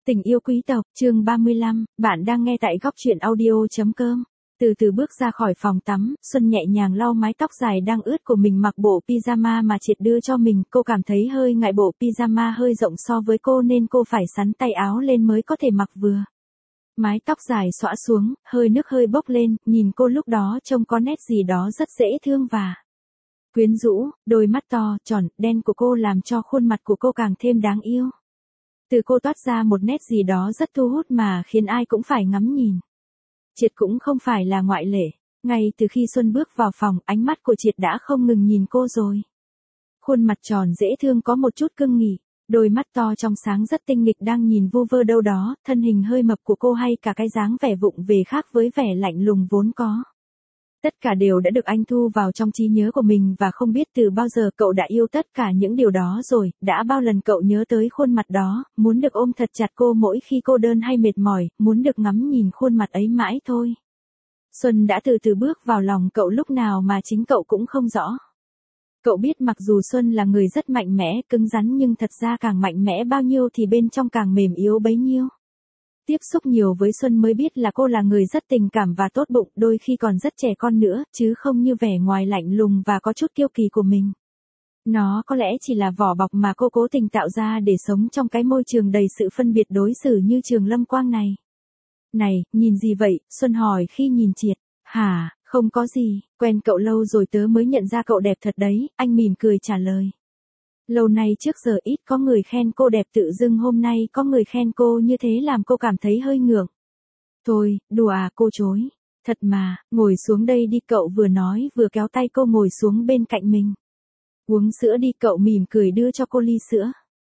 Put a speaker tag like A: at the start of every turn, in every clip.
A: Tình yêu quý tộc, chương 35, bạn đang nghe tại góc truyện audio.com. Từ từ bước ra khỏi phòng tắm, Xuân nhẹ nhàng lau mái tóc dài đang ướt của mình, mặc bộ pyjama mà Triệt đưa cho mình. Cô cảm thấy hơi ngại bộ pyjama hơi rộng so với cô nên cô phải xắn tay áo lên mới có thể mặc vừa. Mái tóc dài xõa xuống, hơi nước hơi bốc lên, nhìn cô lúc đó trông có nét gì đó rất dễ thương và quyến rũ. Đôi mắt to, tròn, đen của cô làm cho khuôn mặt của cô càng thêm đáng yêu. Từ cô toát ra một nét gì đó rất thu hút mà khiến ai cũng phải ngắm nhìn. Triệt cũng không phải là ngoại lệ. Ngay từ khi Xuân bước vào phòng, ánh mắt của Triệt đã không ngừng nhìn cô rồi. Khuôn mặt tròn dễ thương có một chút cưng nghỉ, đôi mắt to trong sáng rất tinh nghịch đang nhìn vu vơ đâu đó, thân hình hơi mập của cô hay cả cái dáng vẻ vụng về khác với vẻ lạnh lùng vốn có. Tất cả đều đã được anh thu vào trong trí nhớ của mình và không biết từ bao giờ cậu đã yêu tất cả những điều đó rồi, đã bao lần cậu nhớ tới khuôn mặt đó, muốn được ôm thật chặt cô mỗi khi cô đơn hay mệt mỏi, muốn được ngắm nhìn khuôn mặt ấy mãi thôi. Xuân đã từ từ bước vào lòng cậu lúc nào mà chính cậu cũng không rõ. Cậu biết mặc dù Xuân là người rất mạnh mẽ, cứng rắn nhưng thật ra càng mạnh mẽ bao nhiêu thì bên trong càng mềm yếu bấy nhiêu. Tiếp xúc nhiều với Xuân mới biết là cô là người rất tình cảm và tốt bụng, đôi khi còn rất trẻ con nữa, chứ không như vẻ ngoài lạnh lùng và có chút kiêu kỳ của mình. Nó có lẽ chỉ là vỏ bọc mà cô cố tình tạo ra để sống trong cái môi trường đầy sự phân biệt đối xử như trường Lâm Quang này. Này, nhìn gì vậy? Xuân hỏi khi nhìn Triệt. Hả, không có gì, quen cậu lâu rồi tớ mới nhận ra cậu đẹp thật đấy, anh mỉm cười trả lời. Lâu nay trước giờ ít có người khen cô đẹp, tự dưng hôm nay có người khen cô như thế làm cô cảm thấy hơi ngượng. Thôi, đùa à, cô chối. Thật mà, ngồi xuống đây đi, cậu vừa nói vừa kéo tay cô ngồi xuống bên cạnh mình. Uống sữa đi, cậu mỉm cười đưa cho cô ly sữa.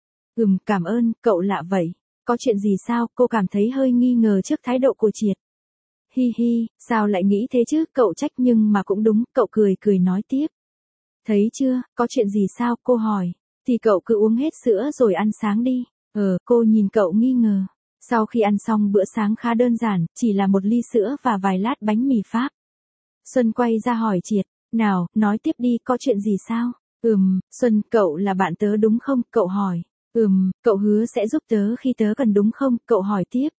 A: Cảm ơn, cậu lạ vậy. Có chuyện gì sao? Cô cảm thấy hơi nghi ngờ trước thái độ của Triệt. Hi hi, sao lại nghĩ thế chứ? Cậu trách nhưng mà cũng đúng, cậu cười nói tiếp. Thấy chưa, có chuyện gì sao? Cô hỏi. Thì cậu cứ uống hết sữa rồi ăn sáng đi. Cô nhìn cậu nghi ngờ. Sau khi ăn xong bữa sáng khá đơn giản, chỉ là một ly sữa và vài lát bánh mì Pháp. Xuân quay ra hỏi Triệt. Nào, nói tiếp đi, có chuyện gì sao? Xuân, cậu là bạn tớ đúng không? Cậu hỏi. Cậu hứa sẽ giúp tớ khi tớ cần đúng không? Cậu hỏi tiếp.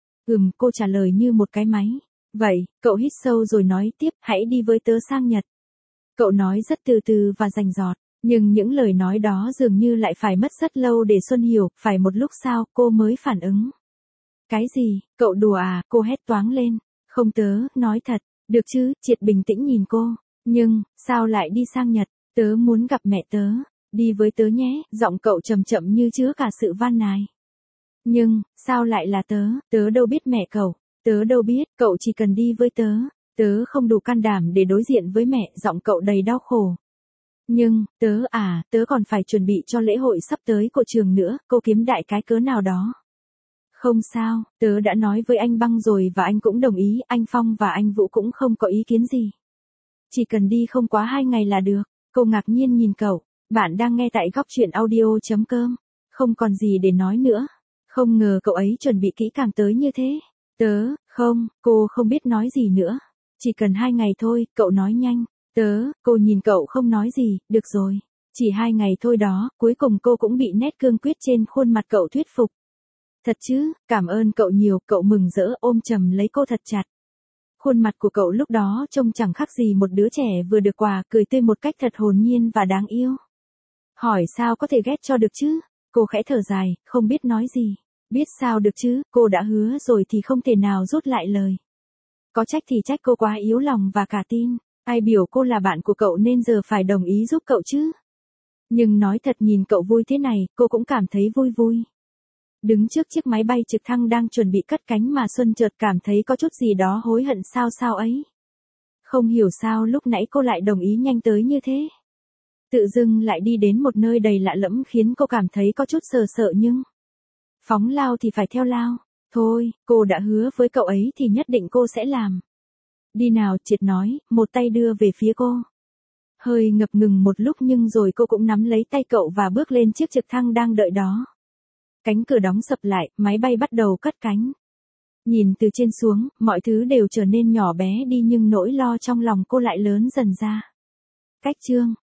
A: Cô trả lời như một cái máy. Vậy, cậu hít sâu rồi nói tiếp, hãy đi với tớ sang Nhật. Cậu nói rất từ từ và rành rọt, nhưng những lời nói đó dường như lại phải mất rất lâu để Xuân hiểu, phải một lúc sau cô mới phản ứng. Cái gì, cậu đùa à? Cô hét toáng lên. Không, tớ nói thật. Được chứ? Triệt bình tĩnh nhìn cô. Nhưng, sao lại đi sang Nhật? Tớ muốn gặp mẹ tớ. Đi với tớ nhé, giọng cậu chậm chậm như chứa cả sự van nài. Nhưng, sao lại là tớ? Tớ đâu biết mẹ cậu. Tớ đâu biết, cậu chỉ cần đi với tớ. Tớ không đủ can đảm để đối diện với mẹ, giọng cậu đầy đau khổ. Nhưng, tớ còn phải chuẩn bị cho lễ hội sắp tới của trường nữa, cô kiếm đại cái cớ nào đó. Không sao, tớ đã nói với anh Băng rồi và anh cũng đồng ý, anh Phong và anh Vũ cũng không có ý kiến gì. Chỉ cần đi không quá 2 ngày là được. Cô ngạc nhiên nhìn cậu. Bạn đang nghe tại góc truyện audio.com. Không còn gì để nói nữa. Không ngờ cậu ấy chuẩn bị kỹ càng tới như thế. Cô không biết nói gì nữa. Chỉ cần 2 ngày thôi, cậu nói nhanh. Cô nhìn cậu không nói gì, được rồi. Chỉ 2 ngày thôi đó, cuối cùng cô cũng bị nét cương quyết trên khuôn mặt cậu thuyết phục. Thật chứ, cảm ơn cậu nhiều, cậu mừng rỡ ôm chầm lấy cô thật chặt. Khuôn mặt của cậu lúc đó trông chẳng khác gì một đứa trẻ vừa được quà, cười tươi một cách thật hồn nhiên và đáng yêu. Hỏi sao có thể ghét cho được chứ? Cô khẽ thở dài, không biết nói gì. Biết sao được chứ, cô đã hứa rồi thì không thể nào rút lại lời. Có trách thì trách cô quá yếu lòng và cả tin. Ai biểu cô là bạn của cậu nên giờ phải đồng ý giúp cậu chứ. Nhưng nói thật, nhìn cậu vui thế này, cô cũng cảm thấy vui. Đứng trước chiếc máy bay trực thăng đang chuẩn bị cất cánh mà Xuân chợt cảm thấy có chút gì đó hối hận sao ấy. Không hiểu sao lúc nãy cô lại đồng ý nhanh tới như thế. Tự dưng lại đi đến một nơi đầy lạ lẫm khiến cô cảm thấy có chút sợ nhưng phóng lao thì phải theo lao. Thôi, cô đã hứa với cậu ấy thì nhất định cô sẽ làm. Đi nào, Triệt nói, một tay đưa về phía cô. Hơi ngập ngừng một lúc nhưng rồi cô cũng nắm lấy tay cậu và bước lên chiếc trực thăng đang đợi đó. Cánh cửa đóng sập lại, máy bay bắt đầu cất cánh. Nhìn từ trên xuống, mọi thứ đều trở nên nhỏ bé đi nhưng nỗi lo trong lòng cô lại lớn dần ra. Cách chương